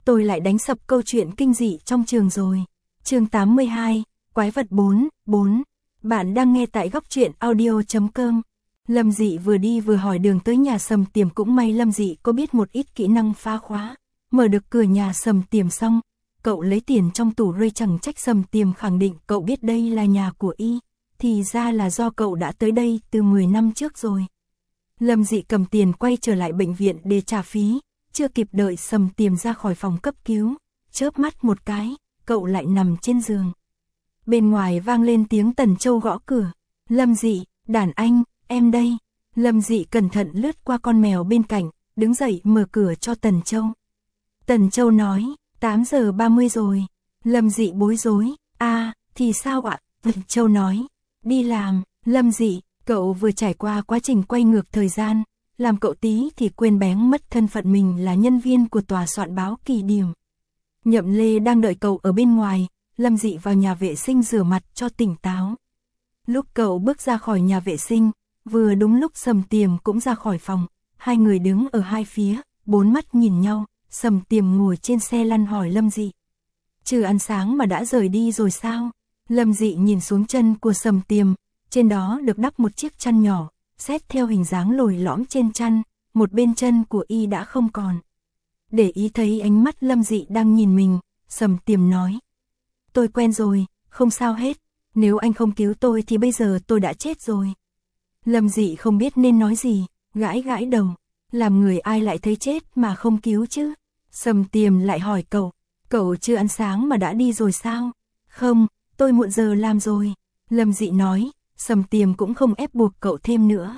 tôi lại đánh sập câu chuyện kinh dị trong trường rồi. Chương 82, Quái vật 4. Bạn đang nghe tại góc truyện audio.com. Lâm Dị vừa đi vừa hỏi đường tới nhà Sầm Tiềm, cũng may Lâm Dị có biết một ít kỹ năng phá khóa. Mở được cửa nhà Sầm Tiềm xong, cậu lấy tiền trong tủ rơi, chẳng trách Sầm Tiềm khẳng định cậu biết đây là nhà của y. Thì ra là do cậu đã tới đây từ 10 năm trước rồi. Lâm Dị cầm tiền quay trở lại bệnh viện để trả phí, chưa kịp đợi Sầm Tiềm ra khỏi phòng cấp cứu, chớp mắt một cái, cậu lại nằm trên giường. Bên ngoài vang lên tiếng Tần Châu gõ cửa. Lâm Dị, đàn anh, em đây. Lâm Dị cẩn thận lướt qua con mèo bên cạnh, đứng dậy mở cửa cho Tần Châu. Tần Châu nói, 8 giờ 30 rồi. Lâm Dị bối rối, thì sao ạ? Tần Châu nói, đi làm. Lâm Dị, cậu vừa trải qua quá trình quay ngược thời gian, làm cậu tí thì quên bén mất thân phận mình là nhân viên của tòa soạn báo Kỳ Điểm. Nhậm Lê đang đợi cậu ở bên ngoài. Lâm Dị vào nhà vệ sinh rửa mặt cho tỉnh táo. Lúc cậu bước ra khỏi nhà vệ sinh, vừa đúng lúc Sầm Tiềm cũng ra khỏi phòng. Hai người đứng ở hai phía, bốn mắt nhìn nhau. Sầm Tiềm ngồi trên xe lăn hỏi Lâm Dị, chưa ăn sáng mà đã rời đi rồi sao? Lâm Dị nhìn xuống chân của Sầm Tiềm, trên đó được đắp một chiếc chăn nhỏ, xét theo hình dáng lồi lõm trên chăn, một bên chân của y đã không còn. Để ý thấy ánh mắt Lâm Dị đang nhìn mình, Sầm Tiềm nói, tôi quen rồi, không sao hết, nếu anh không cứu tôi thì bây giờ tôi đã chết rồi. Lâm Dị không biết nên nói gì, gãi gãi đầu, làm người ai lại thấy chết mà không cứu chứ? Sầm Tiềm lại hỏi cậu chưa ăn sáng mà đã đi rồi sao? Không, tôi muộn giờ làm rồi. Lâm Dị nói, Sầm Tiềm cũng không ép buộc cậu thêm nữa.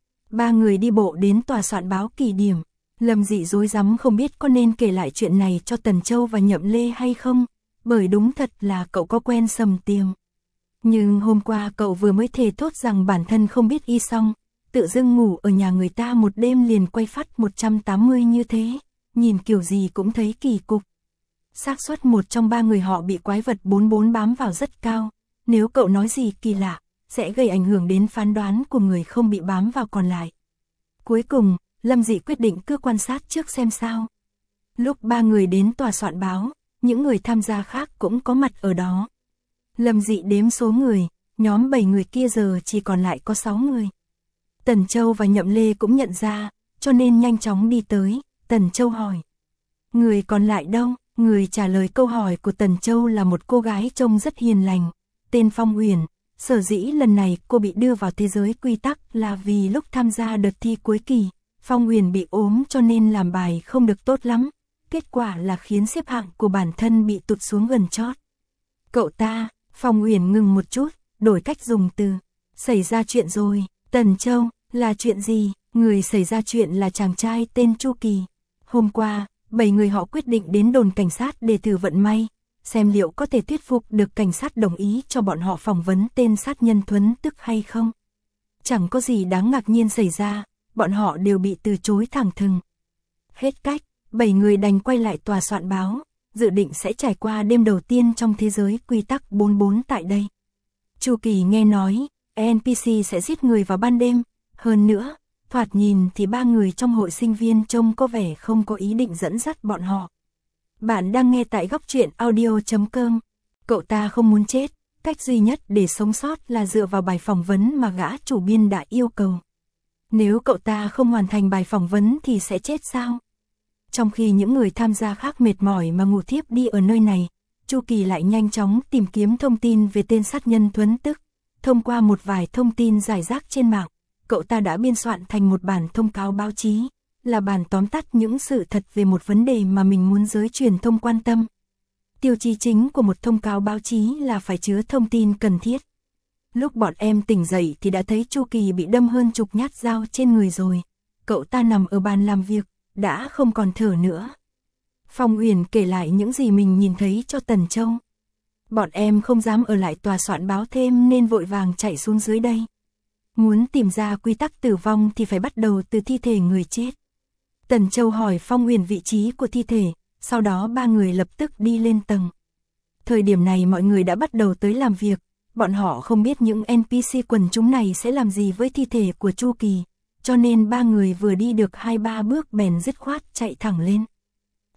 Ba người đi bộ đến tòa soạn báo Kỳ Điểm. Lâm Dị rối rắm không biết có nên kể lại chuyện này cho Tần Châu và Nhậm Lê hay không, bởi đúng thật là cậu có quen Sầm Tiềm. Nhưng hôm qua cậu vừa mới thề thốt rằng bản thân không biết y xong, tự dưng ngủ ở nhà người ta một đêm liền quay phát 180 như thế, nhìn kiểu gì cũng thấy kỳ cục. Xác suất một trong ba người họ bị quái vật 44 bám vào rất cao, nếu cậu nói gì kỳ lạ, sẽ gây ảnh hưởng đến phán đoán của người không bị bám vào còn lại. Cuối cùng, Lâm Dị quyết định cứ quan sát trước xem sao. Lúc ba người đến tòa soạn báo, những người tham gia khác cũng có mặt ở đó. Lâm Dị đếm số người, nhóm 7 người kia giờ chỉ còn lại có 6 người. Tần Châu và Nhậm Lê cũng nhận ra, cho nên nhanh chóng đi tới. Tần Châu hỏi, người còn lại đâu? Người trả lời câu hỏi của Tần Châu là một cô gái trông rất hiền lành, tên Phong Uyển. Sở dĩ lần này cô bị đưa vào thế giới quy tắc là vì lúc tham gia đợt thi cuối kỳ, Phong Uyển bị ốm cho nên làm bài không được tốt lắm. Kết quả là khiến xếp hạng của bản thân bị tụt xuống gần chót. Cậu ta, Phong Uyển ngừng một chút, đổi cách dùng từ. Xảy ra chuyện rồi. Tần Châu, là chuyện gì? Người xảy ra chuyện là chàng trai tên Chu Kỳ. Hôm qua, 7 người họ quyết định đến đồn cảnh sát để thử vận may, xem liệu có thể thuyết phục được cảnh sát đồng ý cho bọn họ phỏng vấn tên sát nhân Thuấn Tức hay không. Chẳng có gì đáng ngạc nhiên xảy ra, bọn họ đều bị từ chối thẳng thừng. Hết cách, 7 người đành quay lại tòa soạn báo, dự định sẽ trải qua đêm đầu tiên trong thế giới quy tắc 44 tại đây. Chu Kỳ nghe nói, NPC sẽ giết người vào ban đêm, hơn nữa, thoạt nhìn thì ba người trong hội sinh viên trông có vẻ không có ý định dẫn dắt bọn họ. Bạn đang nghe tại góc truyện audio.com. Cậu ta không muốn chết, cách duy nhất để sống sót là dựa vào bài phỏng vấn mà gã chủ biên đã yêu cầu. Nếu cậu ta không hoàn thành bài phỏng vấn thì sẽ chết sao? Trong khi những người tham gia khác mệt mỏi mà ngủ thiếp đi ở nơi này, Chu Kỳ lại nhanh chóng tìm kiếm thông tin về tên sát nhân Thuấn Tức. Thông qua một vài thông tin rải rác trên mạng, cậu ta đã biên soạn thành một bản thông cáo báo chí, là bản tóm tắt những sự thật về một vấn đề mà mình muốn giới truyền thông quan tâm. Tiêu chí chính của một thông cáo báo chí là phải chứa thông tin cần thiết. Lúc bọn em tỉnh dậy thì đã thấy Chu Kỳ bị đâm hơn chục nhát dao trên người rồi. Cậu ta nằm ở bàn làm việc, đã không còn thở nữa. Phong Uyển kể lại những gì mình nhìn thấy cho Tần Châu. Bọn em không dám ở lại tòa soạn báo thêm nên vội vàng chạy xuống dưới đây. Muốn tìm ra quy tắc tử vong thì phải bắt đầu từ thi thể người chết. Tần Châu hỏi Phong Uyển vị trí của thi thể, sau đó ba người lập tức đi lên tầng. Thời điểm này mọi người đã bắt đầu tới làm việc, bọn họ không biết những NPC quần chúng này sẽ làm gì với thi thể của Chu Kỳ, cho nên ba người vừa đi được 2-3 bước bèn dứt khoát chạy thẳng lên.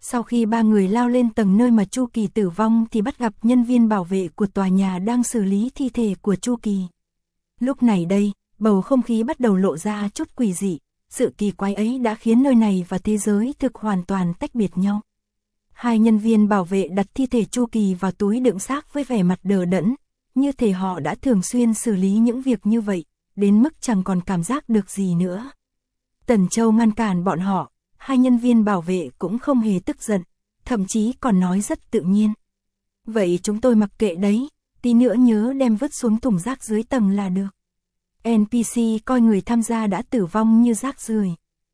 Sau khi ba người lao lên tầng nơi mà Chu Kỳ tử vong thì bắt gặp nhân viên bảo vệ của tòa nhà đang xử lý thi thể của Chu Kỳ. Lúc này đây, bầu không khí bắt đầu lộ ra chút quỷ dị, sự kỳ quái ấy đã khiến nơi này và thế giới thực hoàn toàn tách biệt nhau. Hai nhân viên bảo vệ đặt thi thể Chu Kỳ vào túi đựng xác với vẻ mặt đờ đẫn, như thể họ đã thường xuyên xử lý những việc như vậy, đến mức chẳng còn cảm giác được gì nữa. Tần Châu ngăn cản bọn họ, hai nhân viên bảo vệ cũng không hề tức giận, thậm chí còn nói rất tự nhiên. Vậy chúng tôi mặc kệ đấy, tí nữa nhớ đem vứt xuống thùng rác dưới tầng là được. NPC coi người tham gia đã tử vong như rác rưởi,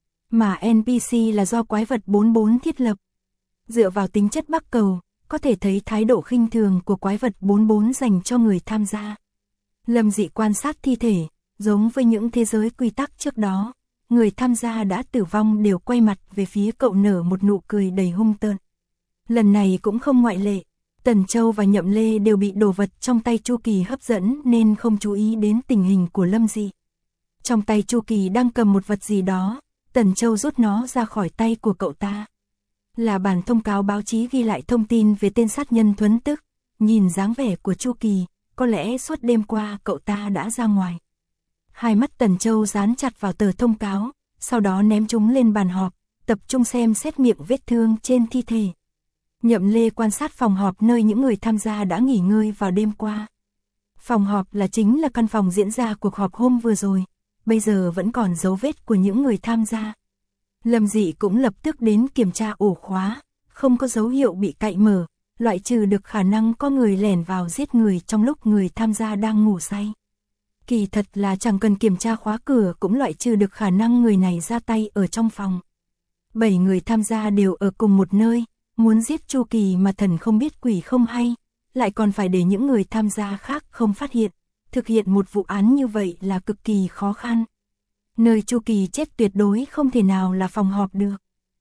mà NPC là do quái vật 44 thiết lập. Dựa vào tính chất Bắc Cầu, có thể thấy thái độ khinh thường của quái vật 44 dành cho người tham gia. Lâm Dị quan sát thi thể, giống với những thế giới quy tắc trước đó, người tham gia đã tử vong đều quay mặt về phía cậu nở một nụ cười đầy hung tợn. Lần này cũng không ngoại lệ, Tần Châu và Nhậm Lê đều bị đồ vật trong tay Chu Kỳ hấp dẫn nên không chú ý đến tình hình của Lâm Dị. Trong tay Chu Kỳ đang cầm một vật gì đó, Tần Châu rút nó ra khỏi tay của cậu ta. Là bản thông cáo báo chí ghi lại thông tin về tên sát nhân Thuấn Tức. Nhìn dáng vẻ của Chu Kỳ, có lẽ suốt đêm qua cậu ta đã ra ngoài. Hai mắt Tần Châu dán chặt vào tờ thông cáo, sau đó ném chúng lên bàn họp, tập trung xem xét miệng vết thương trên thi thể. Nhậm Lê quan sát phòng họp nơi những người tham gia đã nghỉ ngơi vào đêm qua. Phòng họp chính là căn phòng diễn ra cuộc họp hôm vừa rồi, bây giờ vẫn còn dấu vết của những người tham gia. Lâm Dị cũng lập tức đến kiểm tra ổ khóa, không có dấu hiệu bị cậy mở, loại trừ được khả năng có người lẻn vào giết người trong lúc người tham gia đang ngủ say. Kỳ thật là chẳng cần kiểm tra khóa cửa cũng loại trừ được khả năng người này ra tay ở trong phòng. 7 người tham gia đều ở cùng một nơi, muốn giết Chu Kỳ mà thần không biết quỷ không hay, lại còn phải để những người tham gia khác không phát hiện. Thực hiện một vụ án như vậy là cực kỳ khó khăn. Nơi Chu Kỳ chết tuyệt đối không thể nào là phòng họp được.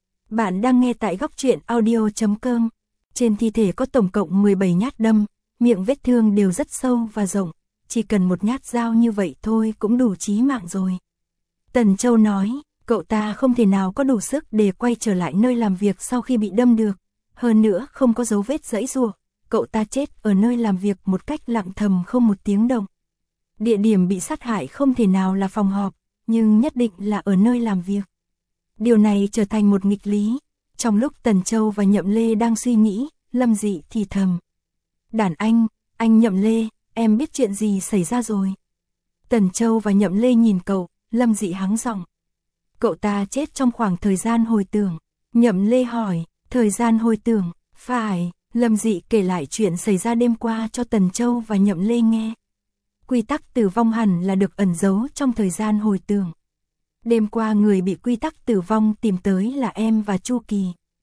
Bạn đang nghe tại góc truyện audio.com. Trên thi thể có tổng cộng 17 nhát đâm, miệng vết thương đều rất sâu và rộng, chỉ cần một nhát dao như vậy thôi cũng đủ chí mạng rồi. Tần Châu nói, cậu ta không thể nào có đủ sức để quay trở lại nơi làm việc sau khi bị đâm được, hơn nữa không có dấu vết giãy giụa, cậu ta chết ở nơi làm việc một cách lặng thầm không một tiếng động. Địa điểm bị sát hại không thể nào là phòng họp, nhưng nhất định là ở nơi làm việc. Điều này trở thành một nghịch lý. Trong lúc Tần Châu và Nhậm Lê đang suy nghĩ, Lâm Dị thì thầm. Đàn anh Nhậm Lê, em biết chuyện gì xảy ra rồi. Tần Châu và Nhậm Lê nhìn cậu, Lâm Dị hắng giọng. Cậu ta chết trong khoảng thời gian hồi tưởng. Nhậm Lê hỏi, thời gian hồi tưởng, phải. Lâm Dị kể lại chuyện xảy ra đêm qua cho Tần Châu và Nhậm Lê nghe. Quy tắc tử vong hẳn là được ẩn giấu trong thời gian hồi tưởng. Đêm qua người bị quy tắc tử vong tìm tới là em và Chu Kỳ.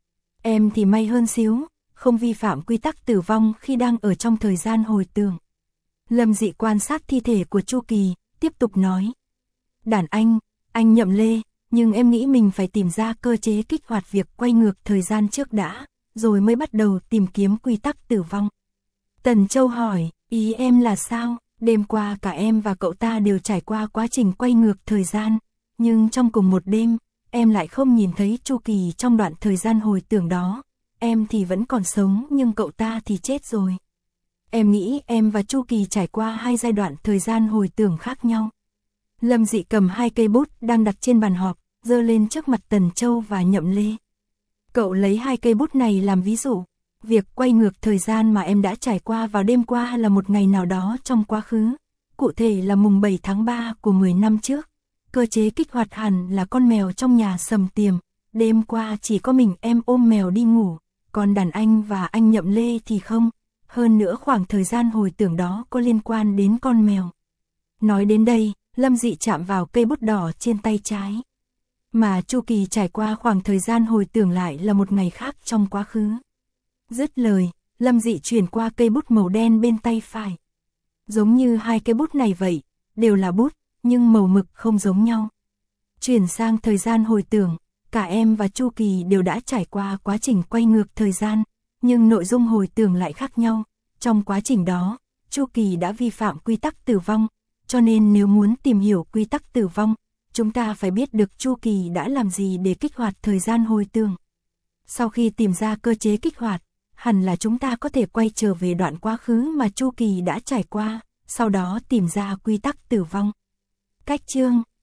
Em thì may hơn xíu, không vi phạm quy tắc tử vong khi đang ở trong thời gian hồi tưởng. Lâm Dị quan sát thi thể của Chu Kỳ, tiếp tục nói. Đàn anh Nhậm Lê, nhưng em nghĩ mình phải tìm ra cơ chế kích hoạt việc quay ngược thời gian trước đã, rồi mới bắt đầu tìm kiếm quy tắc tử vong. Tần Châu hỏi, ý em là sao? Đêm qua cả em và cậu ta đều trải qua quá trình quay ngược thời gian, nhưng trong cùng một đêm, em lại không nhìn thấy Chu Kỳ trong đoạn thời gian hồi tưởng đó. Em thì vẫn còn sống nhưng cậu ta thì chết rồi. Em nghĩ em và Chu Kỳ trải qua hai giai đoạn thời gian hồi tưởng khác nhau. Lâm Dị cầm hai cây bút đang đặt trên bàn họp, giơ lên trước mặt Tần Châu và Nhậm Lê. Cậu lấy hai cây bút này làm ví dụ. Việc quay ngược thời gian mà em đã trải qua vào đêm qua là một ngày nào đó trong quá khứ, cụ thể là mùng 7 tháng 3 của 10 năm trước. Cơ chế kích hoạt hẳn là con mèo trong nhà Sầm Tiềm, đêm qua chỉ có mình em ôm mèo đi ngủ, còn đàn anh và anh Nhậm Lê thì không, hơn nữa khoảng thời gian hồi tưởng đó có liên quan đến con mèo. Nói đến đây, Lâm Dị chạm vào cây bút đỏ trên tay trái. Mà Chu Kỳ trải qua khoảng thời gian hồi tưởng lại là một ngày khác trong quá khứ. Dứt lời, Lâm Dị chuyển qua cây bút màu đen bên tay phải. Giống như hai cây bút này vậy, đều là bút, nhưng màu mực không giống nhau. Chuyển sang thời gian hồi tưởng, cả em và Chu Kỳ đều đã trải qua quá trình quay ngược thời gian, nhưng nội dung hồi tưởng lại khác nhau. Trong quá trình đó, Chu Kỳ đã vi phạm quy tắc tử vong, cho nên nếu muốn tìm hiểu quy tắc tử vong, chúng ta phải biết được Chu Kỳ đã làm gì để kích hoạt thời gian hồi tưởng. Sau khi tìm ra cơ chế kích hoạt, hẳn là chúng ta có thể quay trở về đoạn quá khứ mà Chu Kỳ đã trải qua, sau đó tìm ra quy tắc tử vong. Cách chương